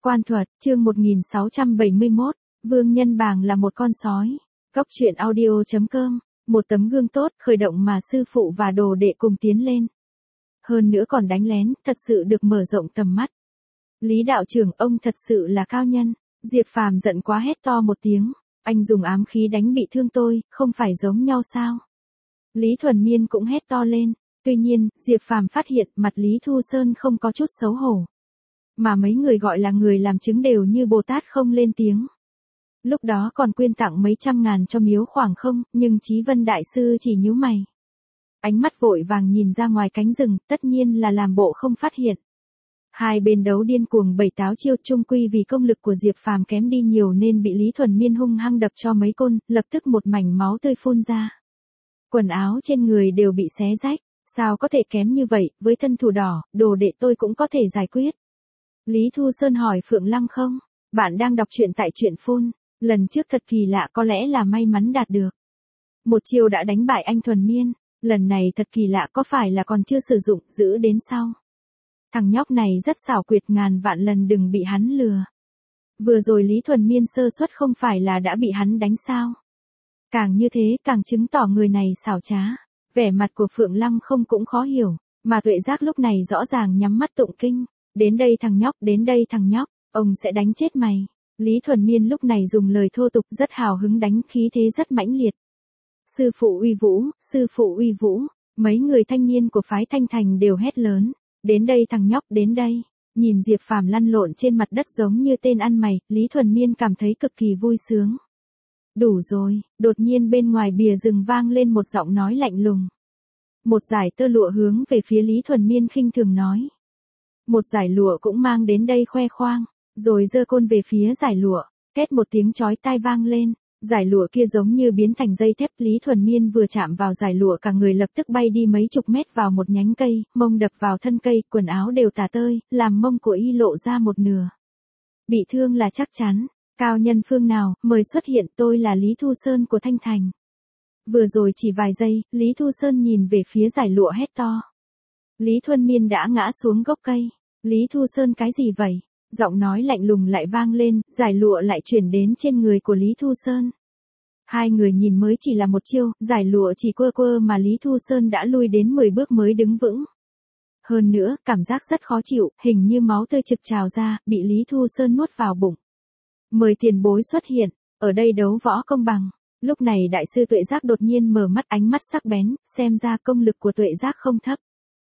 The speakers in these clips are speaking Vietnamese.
Quan thuật, chương 1671, Vương Nhân Bàng là một con sói. Góc truyện audio.com, một tấm gương tốt, khởi động mà sư phụ và đồ đệ cùng tiến lên. Hơn nữa còn đánh lén, thật sự được mở rộng tầm mắt. Lý đạo trưởng, ông thật sự là cao nhân. Diệp Phàm giận quá hét to một tiếng, anh dùng ám khí đánh bị thương tôi, không phải giống nhau sao? Lý Thuần Miên cũng hét to lên. Tuy nhiên, Diệp Phàm phát hiện mặt Lý Thu Sơn không có chút xấu hổ. Mà mấy người gọi là người làm chứng đều như Bồ Tát không lên tiếng. Lúc đó còn quyên tặng mấy trăm ngàn cho miếu khoảng không, nhưng Chí Vân Đại Sư chỉ nhíu mày. Ánh mắt vội vàng nhìn ra ngoài cánh rừng, tất nhiên là làm bộ không phát hiện. Hai bên đấu điên cuồng bày táo chiêu, chung quy vì công lực của Diệp Phàm kém đi nhiều nên bị Lý Thuần Miên hung hăng đập cho mấy côn, lập tức một mảnh máu tươi phun ra. Quần áo trên người đều bị xé rách, sao có thể kém như vậy, với thân thủ đỏ, đồ đệ tôi cũng có thể giải quyết. Lý Thu Sơn hỏi Phượng Lăng không? Bạn đang đọc truyện tại truyện phun. Lần trước thật kỳ lạ, có lẽ là may mắn đạt được. Một chiều đã đánh bại anh Thuần Miên. Lần này thật kỳ lạ, có phải là còn chưa sử dụng, giữ đến sau. Thằng nhóc này rất xảo quyệt, ngàn vạn lần đừng bị hắn lừa. Vừa rồi Lý Thuần Miên sơ suất không phải là đã bị hắn đánh sao? Càng như thế càng chứng tỏ người này xảo trá. Vẻ mặt của Phượng Lăng không cũng khó hiểu, mà Tuệ Giác lúc này rõ ràng nhắm mắt tụng kinh. Đến đây thằng nhóc, đến đây thằng nhóc, ông sẽ đánh chết mày. Lý Thuần Miên lúc này dùng lời thô tục rất hào hứng, đánh khí thế rất mãnh liệt. Sư phụ uy vũ, sư phụ uy vũ, mấy người thanh niên của phái Thanh Thành đều hét lớn. Đến đây thằng nhóc, đến đây. Nhìn Diệp Phàm lăn lộn trên mặt đất giống như tên ăn mày, Lý Thuần Miên cảm thấy cực kỳ vui sướng. Đủ rồi, đột nhiên bên ngoài bìa rừng vang lên một giọng nói lạnh lùng. Một dải tơ lụa hướng về phía Lý Thuần Miên khinh thường nói. Một dải lụa cũng mang đến đây khoe khoang, rồi giơ côn về phía dải lụa, két một tiếng chói tai vang lên, dải lụa kia giống như biến thành dây thép. Lý Thuần Miên vừa chạm vào dải lụa cả người lập tức bay đi mấy chục mét vào một nhánh cây, mông đập vào thân cây, quần áo đều tả tơi, làm mông của y lộ ra một nửa. Bị thương là chắc chắn, cao nhân phương nào, mời xuất hiện, tôi là Lý Thu Sơn của Thanh Thành. Vừa rồi chỉ vài giây, Lý Thu Sơn nhìn về phía dải lụa hét to. Lý Thuần Miên đã ngã xuống gốc cây. Lý Thu Sơn cái gì vậy? Giọng nói lạnh lùng lại vang lên, dải lụa lại chuyển đến trên người của Lý Thu Sơn. Hai người nhìn mới chỉ là một chiêu, dải lụa chỉ quơ quơ mà Lý Thu Sơn đã lui đến 10 bước mới đứng vững. Hơn nữa, cảm giác rất khó chịu, hình như máu tươi trực trào ra, bị Lý Thu Sơn nuốt vào bụng. Mời tiền bối xuất hiện, ở đây đấu võ công bằng. Lúc này đại sư Tuệ Giác đột nhiên mở mắt, ánh mắt sắc bén, xem ra công lực của Tuệ Giác không thấp.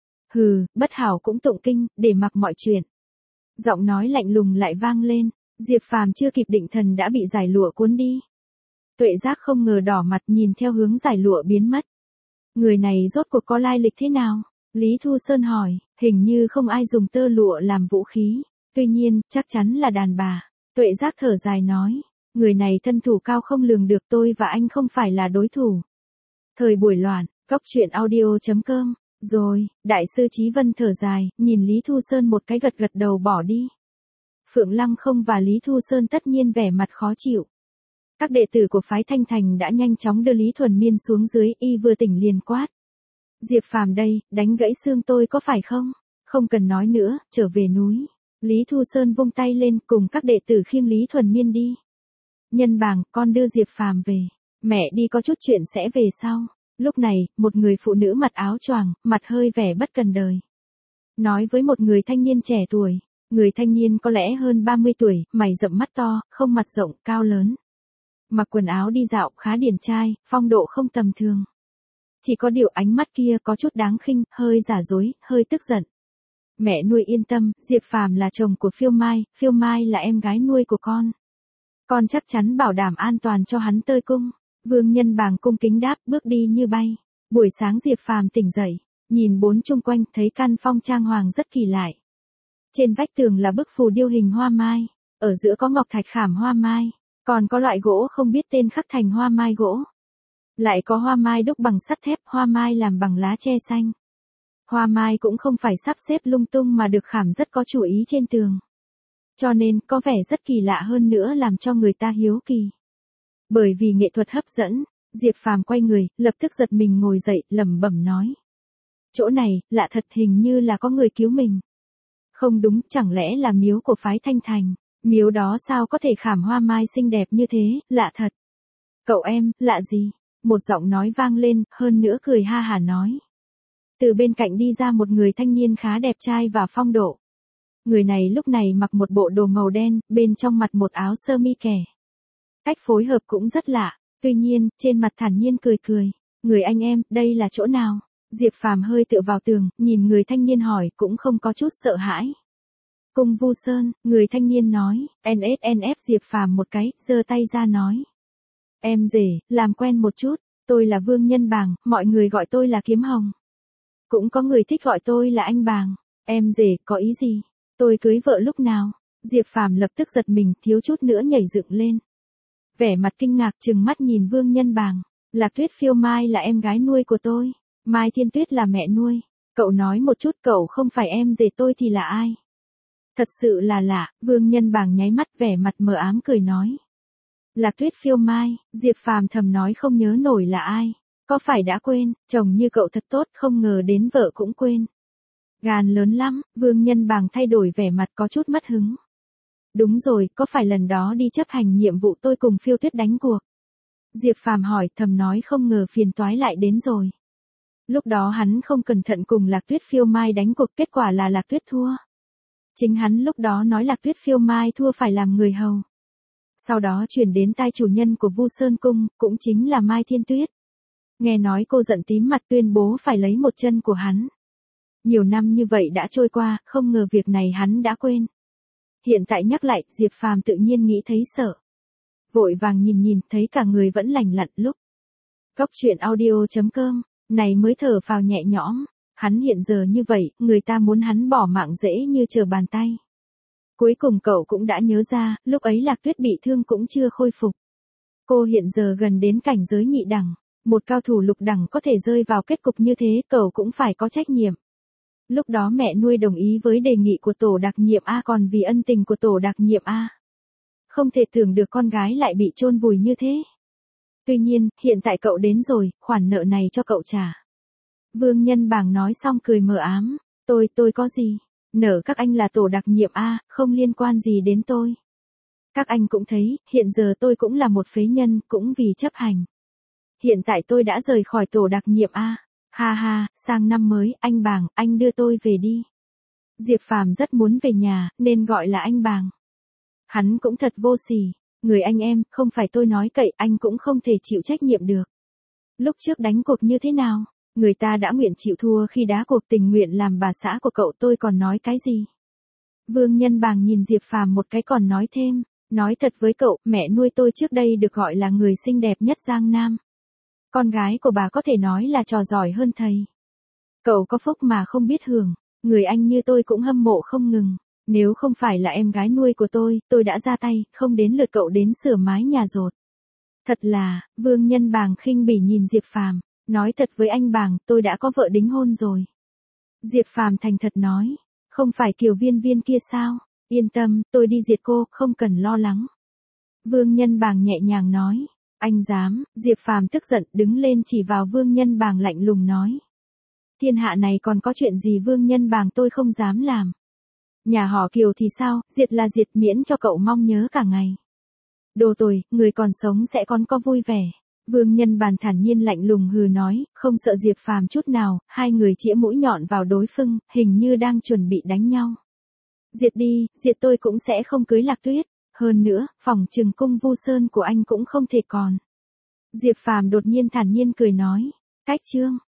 Hừ, bất hảo cũng tụng kinh, để mặc mọi chuyện. Giọng nói lạnh lùng lại vang lên, Diệp Phàm chưa kịp định thần đã bị dải lụa cuốn đi. Tuệ Giác không ngờ đỏ mặt nhìn theo hướng dải lụa biến mất. Người này rốt cuộc có lai lịch thế nào? Lý Thu Sơn hỏi, hình như không ai dùng tơ lụa làm vũ khí, tuy nhiên, chắc chắn là đàn bà. Tuệ Giác thở dài nói, người này thân thủ cao không lường được, tôi và anh không phải là đối thủ. Thời buổi loạn, góc truyện audio.com. Rồi, đại sư Chí Vân thở dài, nhìn Lý Thu Sơn một cái gật gật đầu bỏ đi. Phượng Lăng không và Lý Thu Sơn tất nhiên vẻ mặt khó chịu. Các đệ tử của phái Thanh Thành đã nhanh chóng đưa Lý Thuần Miên xuống dưới, y vừa tỉnh liền quát. Diệp Phàm đây, đánh gãy xương tôi có phải không? Không cần nói nữa, trở về núi. Lý Thu Sơn vung tay lên cùng các đệ tử khiêng Lý Thuần Miên đi. Nhân Bàng, con đưa Diệp Phàm về. Mẹ đi có chút chuyện sẽ về sau. Lúc này, một người phụ nữ mặc áo choàng, mặt hơi vẻ bất cần đời. Nói với một người thanh niên trẻ tuổi. Người thanh niên có lẽ hơn 30 tuổi, mày rậm mắt to, không mặt rộng, cao lớn. Mặc quần áo đi dạo khá điển trai, phong độ không tầm thường. Chỉ có điều ánh mắt kia có chút đáng khinh, hơi giả dối, hơi tức giận. Mẹ nuôi yên tâm, Diệp Phàm là chồng của Phiêu Mai là em gái nuôi của con. Con chắc chắn bảo đảm an toàn cho hắn tơi cung. Vương Nhân Bàng cung kính đáp, bước đi như bay. Buổi sáng Diệp Phàm tỉnh dậy, nhìn bốn chung quanh thấy căn phong trang hoàng rất kỳ lạ. Trên vách tường là bức phù điêu hình hoa mai, ở giữa có ngọc thạch khảm hoa mai, còn có loại gỗ không biết tên khắc thành hoa mai gỗ. Lại có hoa mai đúc bằng sắt thép, hoa mai làm bằng lá tre xanh. Hoa mai cũng không phải sắp xếp lung tung mà được khảm rất có chủ ý trên tường. Cho nên có vẻ rất kỳ lạ, hơn nữa làm cho người ta hiếu kỳ. Bởi vì nghệ thuật hấp dẫn, Diệp Phàm quay người, lập tức giật mình ngồi dậy, lẩm bẩm nói. Chỗ này, lạ thật, hình như là có người cứu mình. Không đúng, chẳng lẽ là miếu của phái Thanh Thành. Miếu đó sao có thể khảm hoa mai xinh đẹp như thế, lạ thật. Cậu em, lạ gì? Một giọng nói vang lên, hơn nữa cười ha hả nói. Từ bên cạnh đi ra một người thanh niên khá đẹp trai và phong độ. Người này lúc này mặc một bộ đồ màu đen, bên trong mặt một áo sơ mi kẻ. Cách phối hợp cũng rất lạ, tuy nhiên, trên mặt thản nhiên cười cười. Người anh em, đây là chỗ nào? Diệp Phàm hơi tựa vào tường, nhìn người thanh niên hỏi, cũng không có chút sợ hãi. Cung Vu Sơn, người thanh niên nói, NSNF Diệp Phàm một cái, giơ tay ra nói. Em rể, làm quen một chút, tôi là Vương Nhân Bàng, mọi người gọi tôi là Kiếm Hồng. Cũng có người thích gọi tôi là anh Bàng. Em rể, có ý gì? Tôi cưới vợ lúc nào? Diệp Phàm lập tức giật mình, thiếu chút nữa nhảy dựng lên. Vẻ mặt kinh ngạc trừng mắt nhìn Vương Nhân Bàng. Lạc Tuyết Phiêu Mai là em gái nuôi của tôi. Mai Thiên Tuyết là mẹ nuôi. Cậu nói một chút, cậu không phải em rể tôi thì là ai? Thật sự là lạ, Vương Nhân Bàng nháy mắt vẻ mặt mờ ám cười nói. Lạc Tuyết Phiêu Mai, Diệp Phàm thầm nói không nhớ nổi là ai. Có phải đã quên, chồng như cậu thật tốt, không ngờ đến vợ cũng quên. Gan lớn lắm, Vương Nhân Bàng thay đổi vẻ mặt có chút mất hứng. Đúng rồi, có phải lần đó đi chấp hành nhiệm vụ tôi cùng Phiêu Tuyết đánh cuộc? Diệp Phàm hỏi, thầm nói không ngờ phiền toái lại đến rồi. Lúc đó hắn không cẩn thận cùng Lạc Tuyết Phiêu Mai đánh cuộc, kết quả là Lạc Tuyết thua. Chính hắn lúc đó nói Lạc Tuyết Phiêu Mai thua phải làm người hầu. Sau đó chuyển đến tai chủ nhân của Vu Sơn Cung, cũng chính là Mai Thiên Tuyết. Nghe nói cô giận tím mặt tuyên bố phải lấy một chân của hắn. Nhiều năm như vậy đã trôi qua, không ngờ việc này hắn đã quên. Hiện tại nhắc lại, Diệp Phàm tự nhiên nghĩ thấy sợ. Vội vàng nhìn thấy cả người vẫn lành lặn lúc. Cóc truyện audio.com, này mới thở phào nhẹ nhõm. Hắn hiện giờ như vậy, người ta muốn hắn bỏ mạng dễ như trở bàn tay. Cuối cùng cậu cũng đã nhớ ra, lúc ấy Lạc Tuyết bị thương cũng chưa khôi phục. Cô hiện giờ gần đến cảnh giới nhị đẳng. Một cao thủ lục đẳng có thể rơi vào kết cục như thế, cậu cũng phải có trách nhiệm. Lúc đó mẹ nuôi đồng ý với đề nghị của tổ đặc nhiệm A, còn vì ân tình của tổ đặc nhiệm A. Không thể tưởng được con gái lại bị chôn vùi như thế. Tuy nhiên, hiện tại cậu đến rồi, khoản nợ này cho cậu trả. Vương Nhân Bàng nói xong cười mờ ám. Tôi có gì? Nợ các anh là tổ đặc nhiệm A, không liên quan gì đến tôi. Các anh cũng thấy, hiện giờ tôi cũng là một phế nhân, cũng vì chấp hành. Hiện tại tôi đã rời khỏi tổ đặc nhiệm A. Ha ha, sang năm mới, anh Bàng, anh đưa tôi về đi. Diệp Phàm rất muốn về nhà, nên gọi là anh Bàng. Hắn cũng thật vô sỉ. Người anh em, không phải tôi nói cậy, anh cũng không thể chịu trách nhiệm được. Lúc trước đánh cuộc như thế nào? Người ta đã nguyện chịu thua khi đá cuộc, tình nguyện làm bà xã của cậu, tôi còn nói cái gì? Vương Nhân Bàng nhìn Diệp Phàm một cái còn nói thêm. Nói thật với cậu, mẹ nuôi tôi trước đây được gọi là người xinh đẹp nhất Giang Nam. Con gái của bà có thể nói là trò giỏi hơn thầy. Cậu có phúc mà không biết hưởng, người anh như tôi cũng hâm mộ không ngừng. Nếu không phải là em gái nuôi của tôi đã ra tay, không đến lượt cậu đến sửa mái nhà dột. Thật là, Vương Nhân Bàng khinh bỉ nhìn Diệp Phàm, nói thật với anh Bàng, tôi đã có vợ đính hôn rồi. Diệp Phàm thành thật nói, không phải Kiều Viên Viên kia sao? Yên tâm, tôi đi diệt cô, không cần lo lắng. Vương Nhân Bàng nhẹ nhàng nói. Anh dám? Diệp Phàm tức giận đứng lên chỉ vào Vương Nhân Bàng lạnh lùng nói. Thiên hạ này còn có chuyện gì Vương Nhân Bàng tôi không dám làm. Nhà họ Kiều thì sao, diệt là diệt, miễn cho cậu mong nhớ cả ngày. Đồ tồi, người còn sống sẽ còn có vui vẻ. Vương Nhân Bàng thản nhiên lạnh lùng hừ nói, không sợ Diệp Phàm chút nào, hai người chĩa mũi nhọn vào đối phương, hình như đang chuẩn bị đánh nhau. Diệt đi, diệt tôi cũng sẽ không cưới Lạc Tuyết. Hơn nữa, phòng trừng cung Vu Sơn của anh cũng không thể còn. Diệp Phàm đột nhiên thản nhiên cười nói. Cách chương.